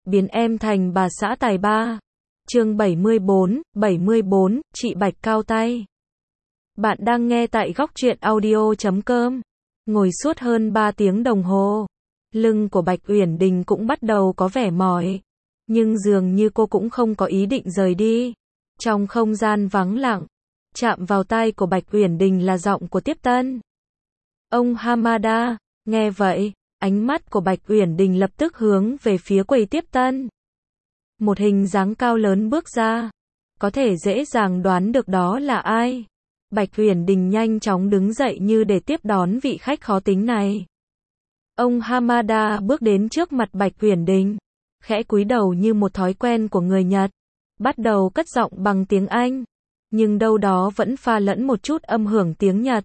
biến em thành bà xã tài ba. Chương 74, chị Bạch cao tay. Bạn đang nghe tại góc truyện audio.com. Ngồi suốt hơn 3 tiếng đồng hồ. Lưng của Bạch Uyển Đình cũng bắt đầu có vẻ mỏi. Nhưng dường như cô cũng không có ý định rời đi. Trong không gian vắng lặng, chạm vào tai của Bạch Uyển Đình là giọng của Tiếp Tân. Ông Hamada, nghe vậy, ánh mắt của Bạch Uyển Đình lập tức hướng về phía quầy Tiếp Tân. Một hình dáng cao lớn bước ra. Có thể dễ dàng đoán được đó là ai. Bạch Uyển Đình nhanh chóng đứng dậy như để tiếp đón vị khách khó tính này. Ông Hamada bước đến trước mặt Bạch Uyển Đình, khẽ cúi đầu như một thói quen của người Nhật, bắt đầu cất giọng bằng tiếng Anh, nhưng đâu đó vẫn pha lẫn một chút âm hưởng tiếng Nhật.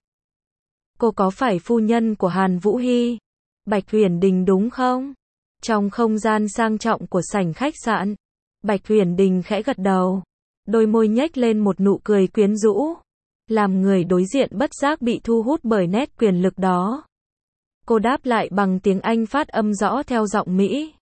Cô có phải phu nhân của Hàn Vũ Hy? Bạch Uyển Đình đúng không? Trong không gian sang trọng của sảnh khách sạn, Bạch Uyển Đình khẽ gật đầu, đôi môi nhếch lên một nụ cười quyến rũ, làm người đối diện bất giác bị thu hút bởi nét quyền lực đó. Cô đáp lại bằng tiếng Anh phát âm rõ theo giọng Mỹ.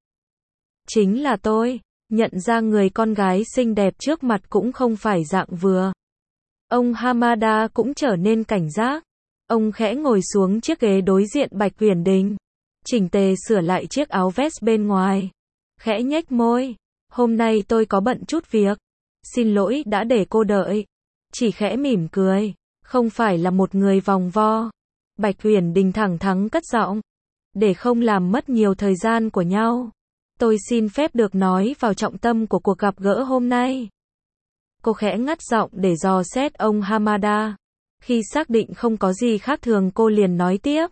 Chính là tôi. Nhận ra người con gái xinh đẹp trước mặt cũng không phải dạng vừa. Ông Hamada cũng trở nên cảnh giác. Ông khẽ ngồi xuống chiếc ghế đối diện Bạch Uyển Đình, chỉnh tề sửa lại chiếc áo vest bên ngoài, khẽ nhếch môi. Hôm nay tôi có bận chút việc. Xin lỗi đã để cô đợi. Chỉ khẽ mỉm cười, không phải là một người vòng vo. Bạch Uyển Đình thẳng thắn cất giọng. Để không làm mất nhiều thời gian của nhau, tôi xin phép được nói vào trọng tâm của cuộc gặp gỡ hôm nay. Cô khẽ ngắt giọng để dò xét ông Hamada. Khi xác định không có gì khác thường cô liền nói tiếp.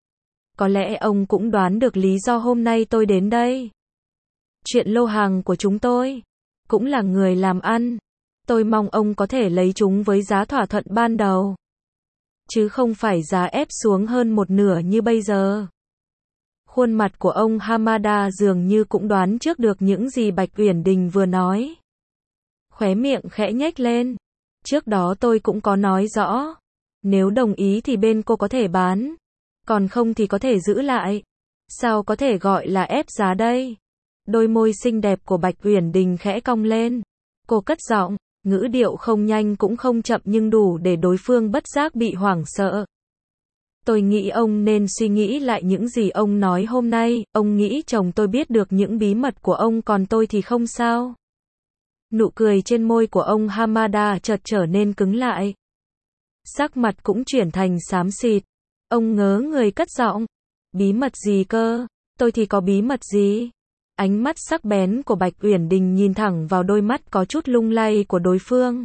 Có lẽ ông cũng đoán được lý do hôm nay tôi đến đây. Chuyện lô hàng của chúng tôi, cũng là người làm ăn. Tôi mong ông có thể lấy chúng với giá thỏa thuận ban đầu, chứ không phải giá ép xuống hơn một nửa như bây giờ. Khuôn mặt của ông Hamada dường như cũng đoán trước được những gì Bạch Uyển Đình vừa nói. Khóe miệng khẽ nhếch lên. Trước đó tôi cũng có nói rõ. Nếu đồng ý thì bên cô có thể bán. Còn không thì có thể giữ lại. Sao có thể gọi là ép giá đây? Đôi môi xinh đẹp của Bạch Uyển Đình khẽ cong lên. Cô cất giọng, ngữ điệu không nhanh cũng không chậm nhưng đủ để đối phương bất giác bị hoảng sợ. Tôi nghĩ ông nên suy nghĩ lại những gì ông nói hôm nay. Ông nghĩ chồng tôi biết được những bí mật của ông còn tôi thì không sao? Nụ cười trên môi của ông Hamada chợt trở nên cứng lại. Sắc mặt cũng chuyển thành xám xịt. Ông ngớ người cất giọng. Bí mật gì cơ? Tôi thì có bí mật gì? Ánh mắt sắc bén của Bạch Uyển Đình nhìn thẳng vào đôi mắt có chút lung lay của đối phương,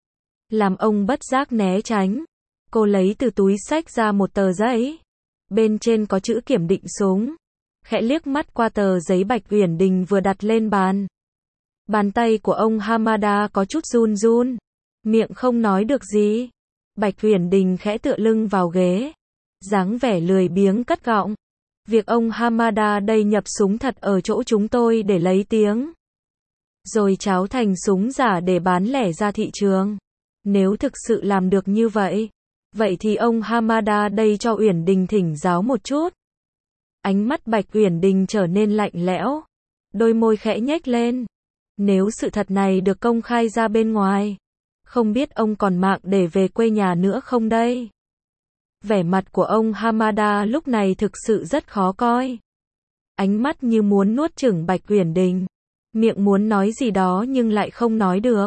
làm ông bất giác né tránh. Cô lấy từ túi xách ra một tờ giấy. Bên trên có chữ kiểm định súng. Khẽ liếc mắt qua tờ giấy Bạch Uyển Đình vừa đặt lên bàn. Bàn tay của ông Hamada có chút run run. Miệng không nói được gì. Bạch Uyển Đình khẽ tựa lưng vào ghế, dáng vẻ lười biếng cất giọng. Việc ông Hamada đây nhập súng thật ở chỗ chúng tôi để lấy tiếng, rồi tráo thành súng giả để bán lẻ ra thị trường. Nếu thực sự làm được như vậy, vậy thì ông Hamada đây cho Uyển Đình thỉnh giáo một chút. Ánh mắt Bạch Uyển Đình trở nên lạnh lẽo. Đôi môi khẽ nhếch lên. Nếu sự thật này được công khai ra bên ngoài, không biết ông còn mạng để về quê nhà nữa không đây? Vẻ mặt của ông Hamada lúc này thực sự rất khó coi. Ánh mắt như muốn nuốt chửng Bạch Uyển Đình. Miệng muốn nói gì đó nhưng lại không nói được.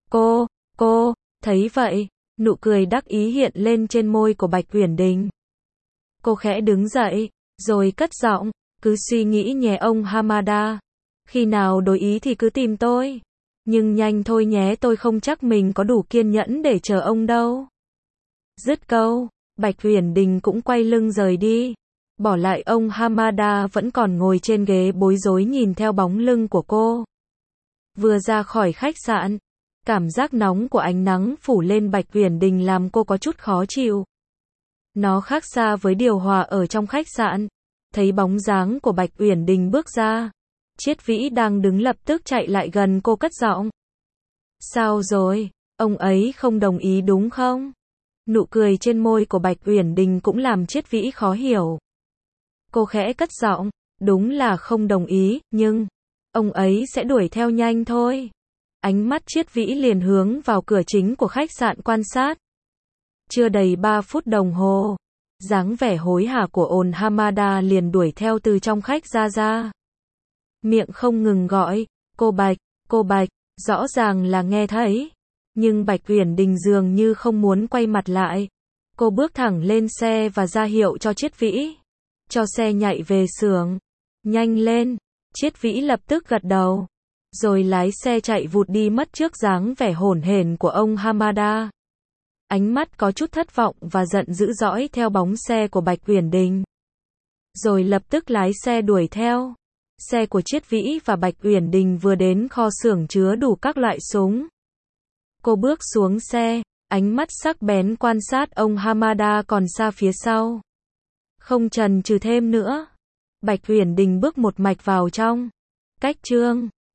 Cô, thấy vậy, nụ cười đắc ý hiện lên trên môi của Bạch Uyển Đình. Cô khẽ đứng dậy, rồi cất giọng, cứ suy nghĩ nhé ông Hamada. Khi nào đổi ý thì cứ tìm tôi. Nhưng nhanh thôi nhé, tôi không chắc mình có đủ kiên nhẫn để chờ ông đâu. Dứt câu, Bạch Uyển Đình cũng quay lưng rời đi. Bỏ lại ông Hamada vẫn còn ngồi trên ghế bối rối nhìn theo bóng lưng của cô. Vừa ra khỏi khách sạn, cảm giác nóng của ánh nắng phủ lên Bạch Uyển Đình làm cô có chút khó chịu. Nó khác xa với điều hòa ở trong khách sạn. Thấy bóng dáng của Bạch Uyển Đình bước ra, Triết Vĩ đang đứng lập tức chạy lại gần cô cất giọng. Sao rồi, ông ấy không đồng ý đúng không? Nụ cười trên môi của Bạch Uyển Đình cũng làm Triết Vĩ khó hiểu. Cô khẽ cất giọng, đúng là không đồng ý, nhưng Ông ấy sẽ đuổi theo nhanh thôi. Ánh mắt Triết Vĩ liền hướng vào cửa chính của khách sạn quan sát. Chưa đầy 3 phút đồng hồ, dáng vẻ hối hả của ôn Hamada liền đuổi theo từ trong khách ra. Miệng không ngừng gọi, cô Bạch, rõ ràng là nghe thấy. Nhưng Bạch Uyển Đình dường như không muốn quay mặt lại. Cô bước thẳng lên xe và ra hiệu cho Triết Vĩ. Cho xe nhảy về xưởng. Nhanh lên. Triết Vĩ lập tức gật đầu. Rồi lái xe chạy vụt đi mất trước dáng vẻ hổn hển của ông Hamada. Ánh mắt có chút thất vọng và giận dữ dõi theo bóng xe của Bạch Uyển Đình. Rồi lập tức lái xe đuổi theo. Xe của Triết Vĩ và Bạch Uyển Đình vừa đến kho xưởng chứa đủ các loại súng. Cô bước xuống xe, ánh mắt sắc bén quan sát ông Hamada còn xa phía sau. Không chần chừ thêm nữa, Bạch Uyển Đình bước một mạch vào trong. Cách Chương